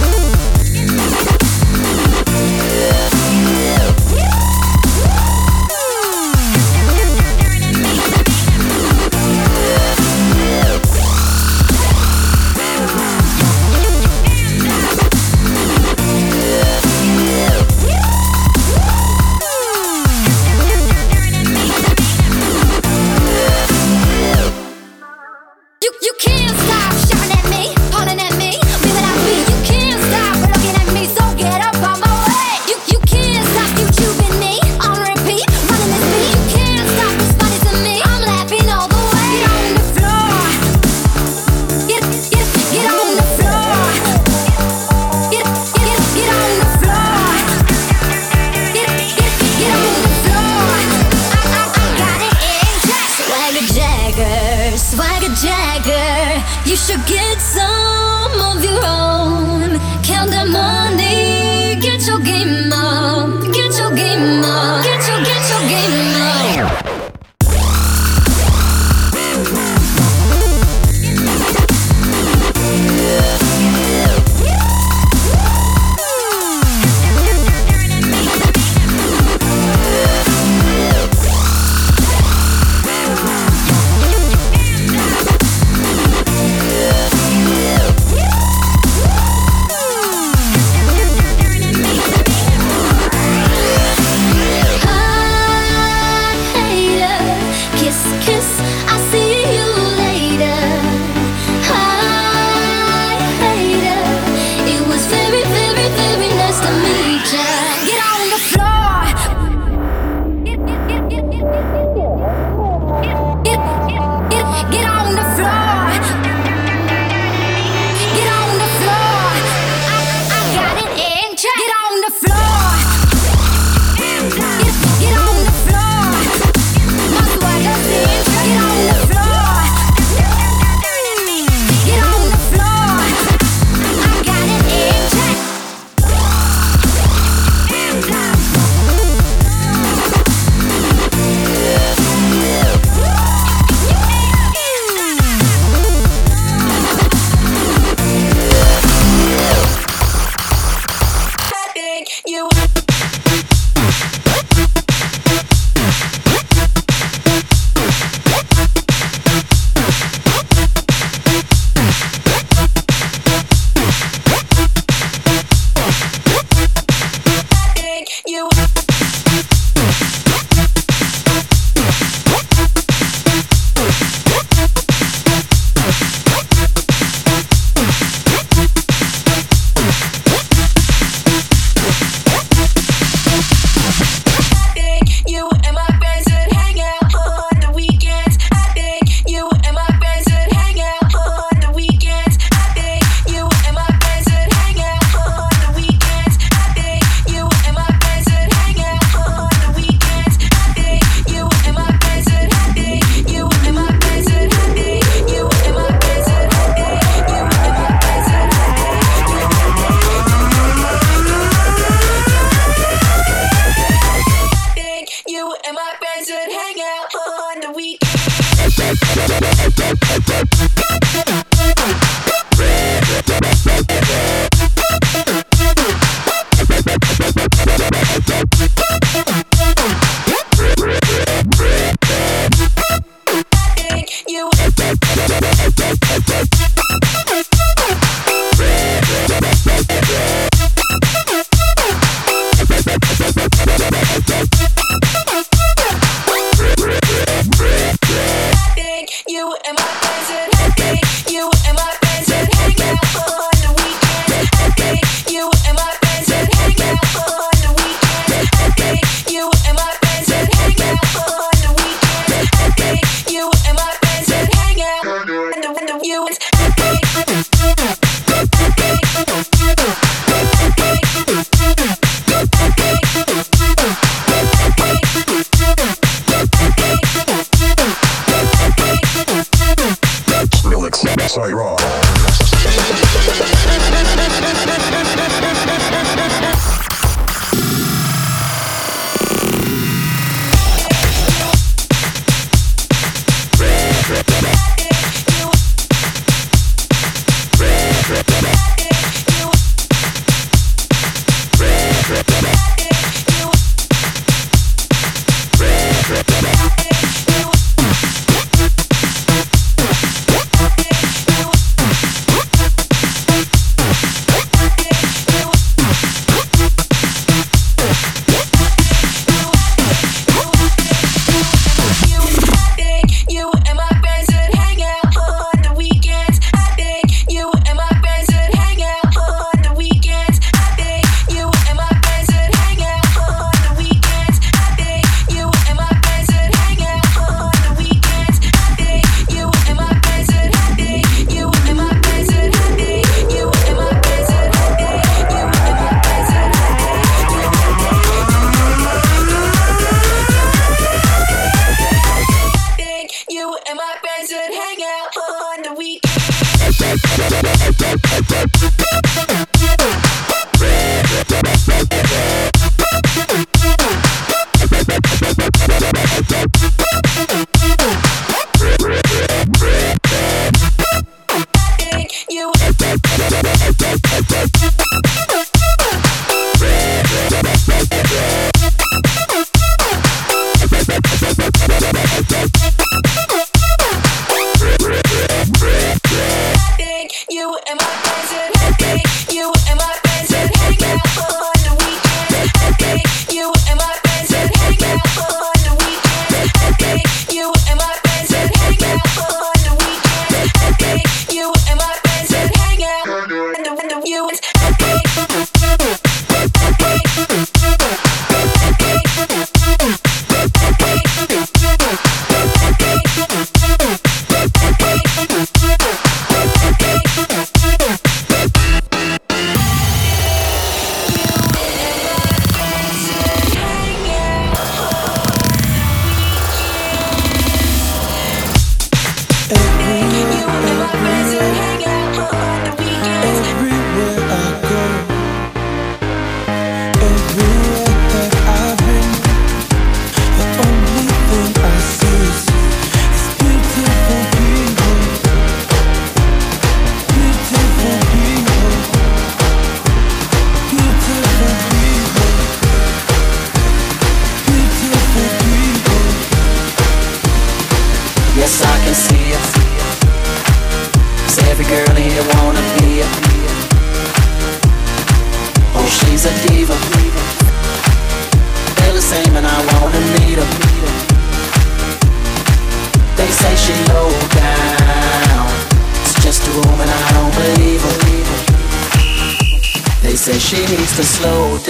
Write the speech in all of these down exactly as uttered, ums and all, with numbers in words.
You should get some of your own. Count the money, get your game up, get your game up, get your, get your game up.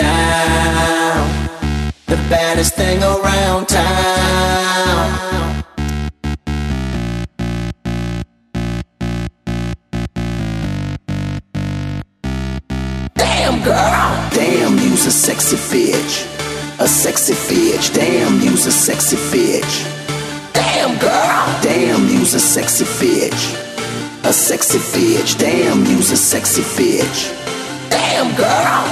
down. The baddest thing around town. Damn girl, damn you's a sexy bitch. A sexy bitch, damn you's a sexy bitch. Damn girl, damn you's a sexy bitch. A sexy bitch, damn you's a sexy bitch. Damn girl.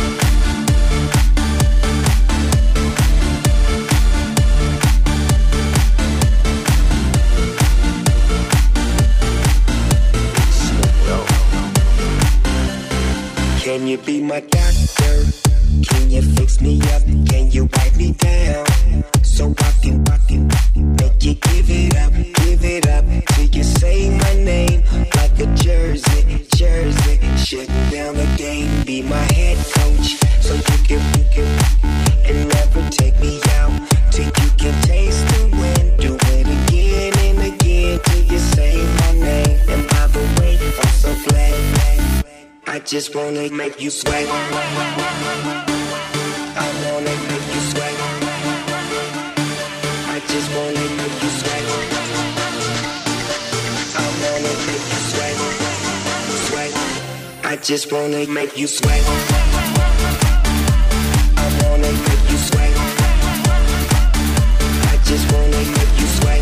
Can you be my doctor? Can you fix me up? Can you wipe me down? So I can, I can make you give it up, give it up till you say my name like a jersey, jersey. Shutting down the game, be my head coach, so you can, you can, and never take me out till you can taste the wind. Do it again and again till you say my name. And by the way, I'm so glad. I just wanna make you sweat. I wanna make you sweat. I just wanna make you sweat. I wanna make you sweat. Sweat. I just wanna make you sweat. I wanna make you sweat. I just wanna make you sweat.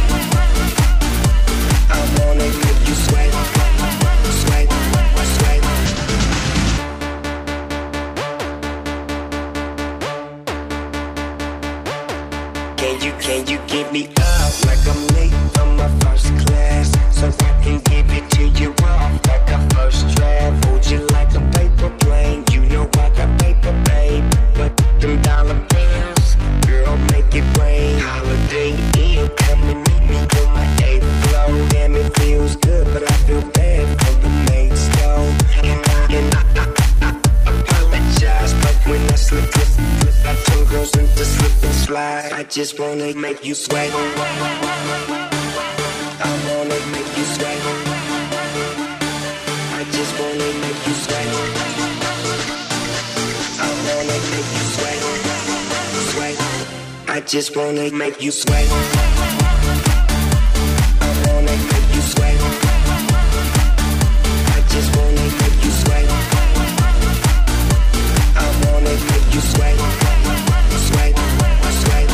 I wanna make you sweat. Sweat. Sweat. Can you, can you give me up like I'm late from my first class, so I can give it to you off like a first draft? Hold you like a paper plane, you know I got paper, babe. But them dollar bills, girl, make it rain. Holiday Inn, come and meet me on my eighth floor. Damn, it feels good, but I feel bad for the maid's though. And I, and I, I, I, I apologize, but when I slip, slip, slip, I turn girls into slip and slide. I just wanna make you sweat. I wanna make you sweat. I just wanna make you sweat. I wanna make you sweat. Sweat. I just wanna make you sweat. I wanna make you sweat. I just wanna make you sweat. I wanna make you sweat. Sweat. Sweat.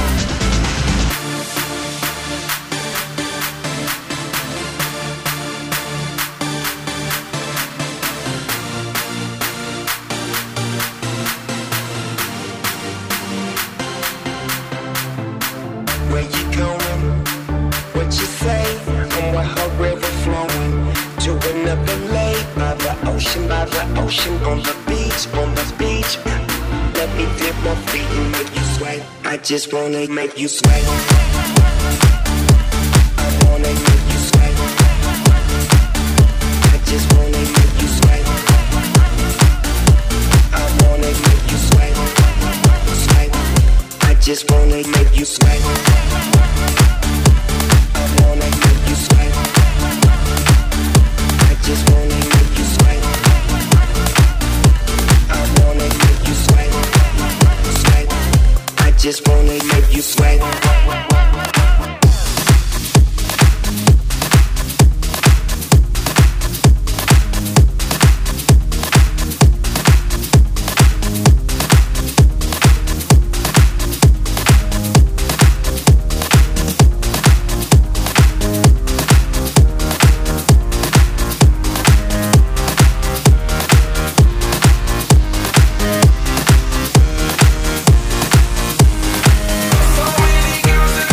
Where you going? What you say? I'm with her river flowing to another lake by the ocean, by the ocean, on the beach, on the beach. Let me dip my feet and make you sweat. I just wanna make you sweat. I wanna make you sweat. I just wanna make you sweat. I wanna make you sweat. Sweat. I just wanna make you sweat. I wanna make you sweat. I just wanna make you sweat. I wanna make you sweat. Sweat. I just wanna make you sweat. So many girls in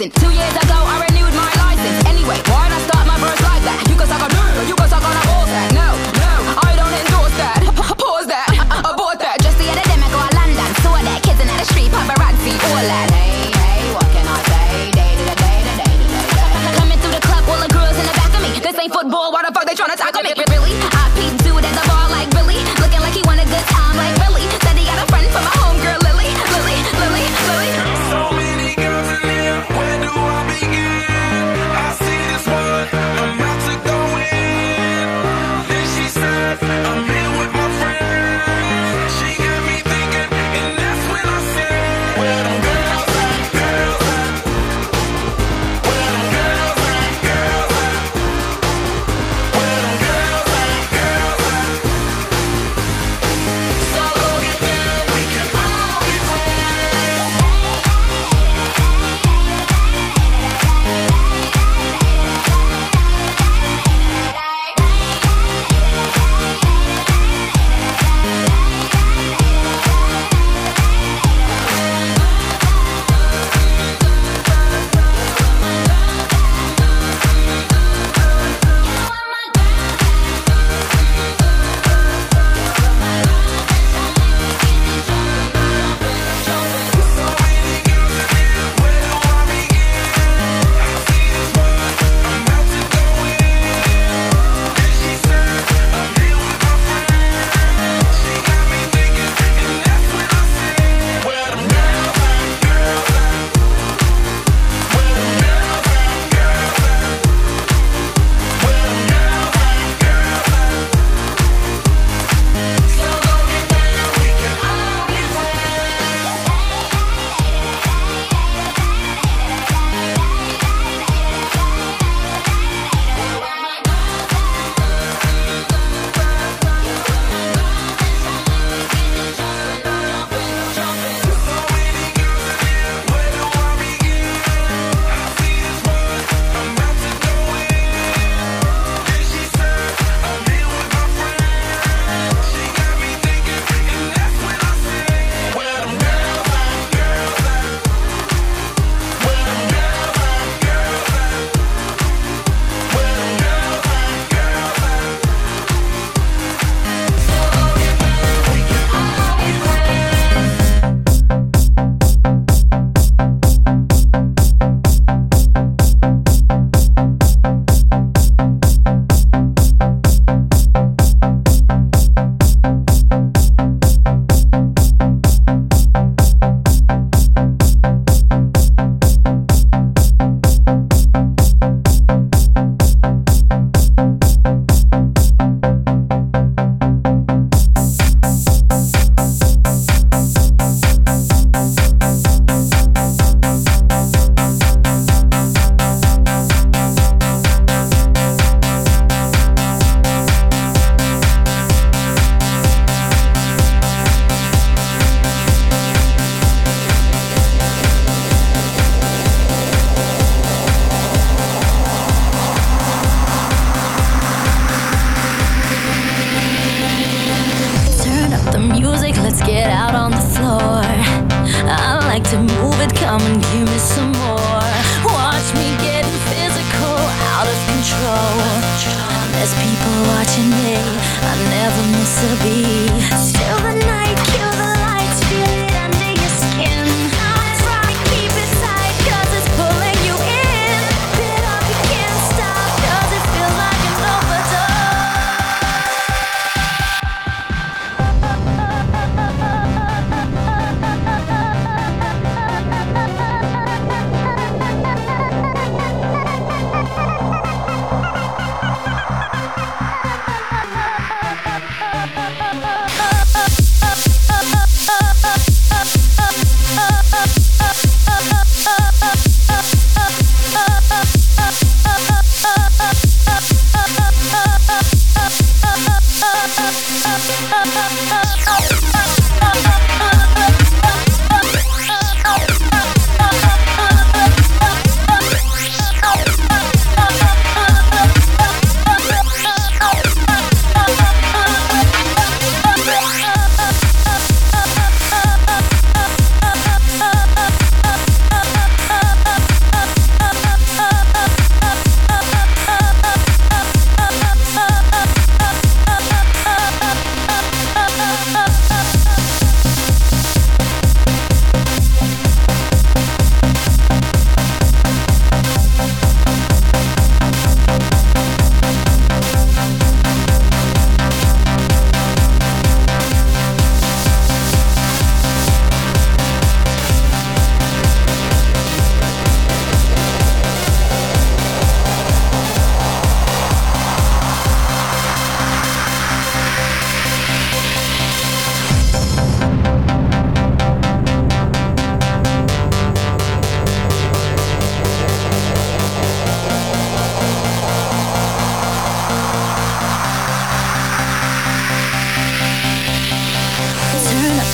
enticing. Two years ago, I renewed my license. Anyway, why not start my verse like that? You can suck on her, you can suck on a horse that. No, no, I don't endorse that. Pause that, abort that. Just the other day, I go to London. Saw that kids in the street, paparazzi, all that. Hey, hey, what can I say? Day to the day to day to day. Coming through the club, all the girls in the back of me. This ain't football, why the fuck they tryna tackle me? Really? I peeped dude at the bar like Billy, looking like he want a good time like Billy. Said he got a friend from my homegirl Lily, Lily, Lily, Lily. So many girls in here, where do I begin? I see this one, I'm about to go in. Then she said, I'm here with my friend. She got me thinking, and that's when I said, where them girls at, girls at? Where them girls at, girls at? Where them girls at, girls at? So go get down, we can all be friends. Turn up the music, let's get out on the floor. I like to move it, come and give me some more. Watch me getting physical, out of control. There's people watching me, I never miss a beat. Still the night, kill the lights, feel it under your skin. Try, keep it tight, cause it's pulling you in. Get up, you can't stop, cause it feels like an overdose. Oh,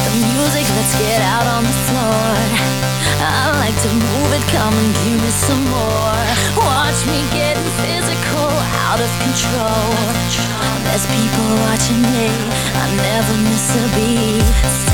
the music, let's get out on the floor. I like to move it, come and give me some more. Watch me getting physical, out of control. There's people watching me, I never miss a beat.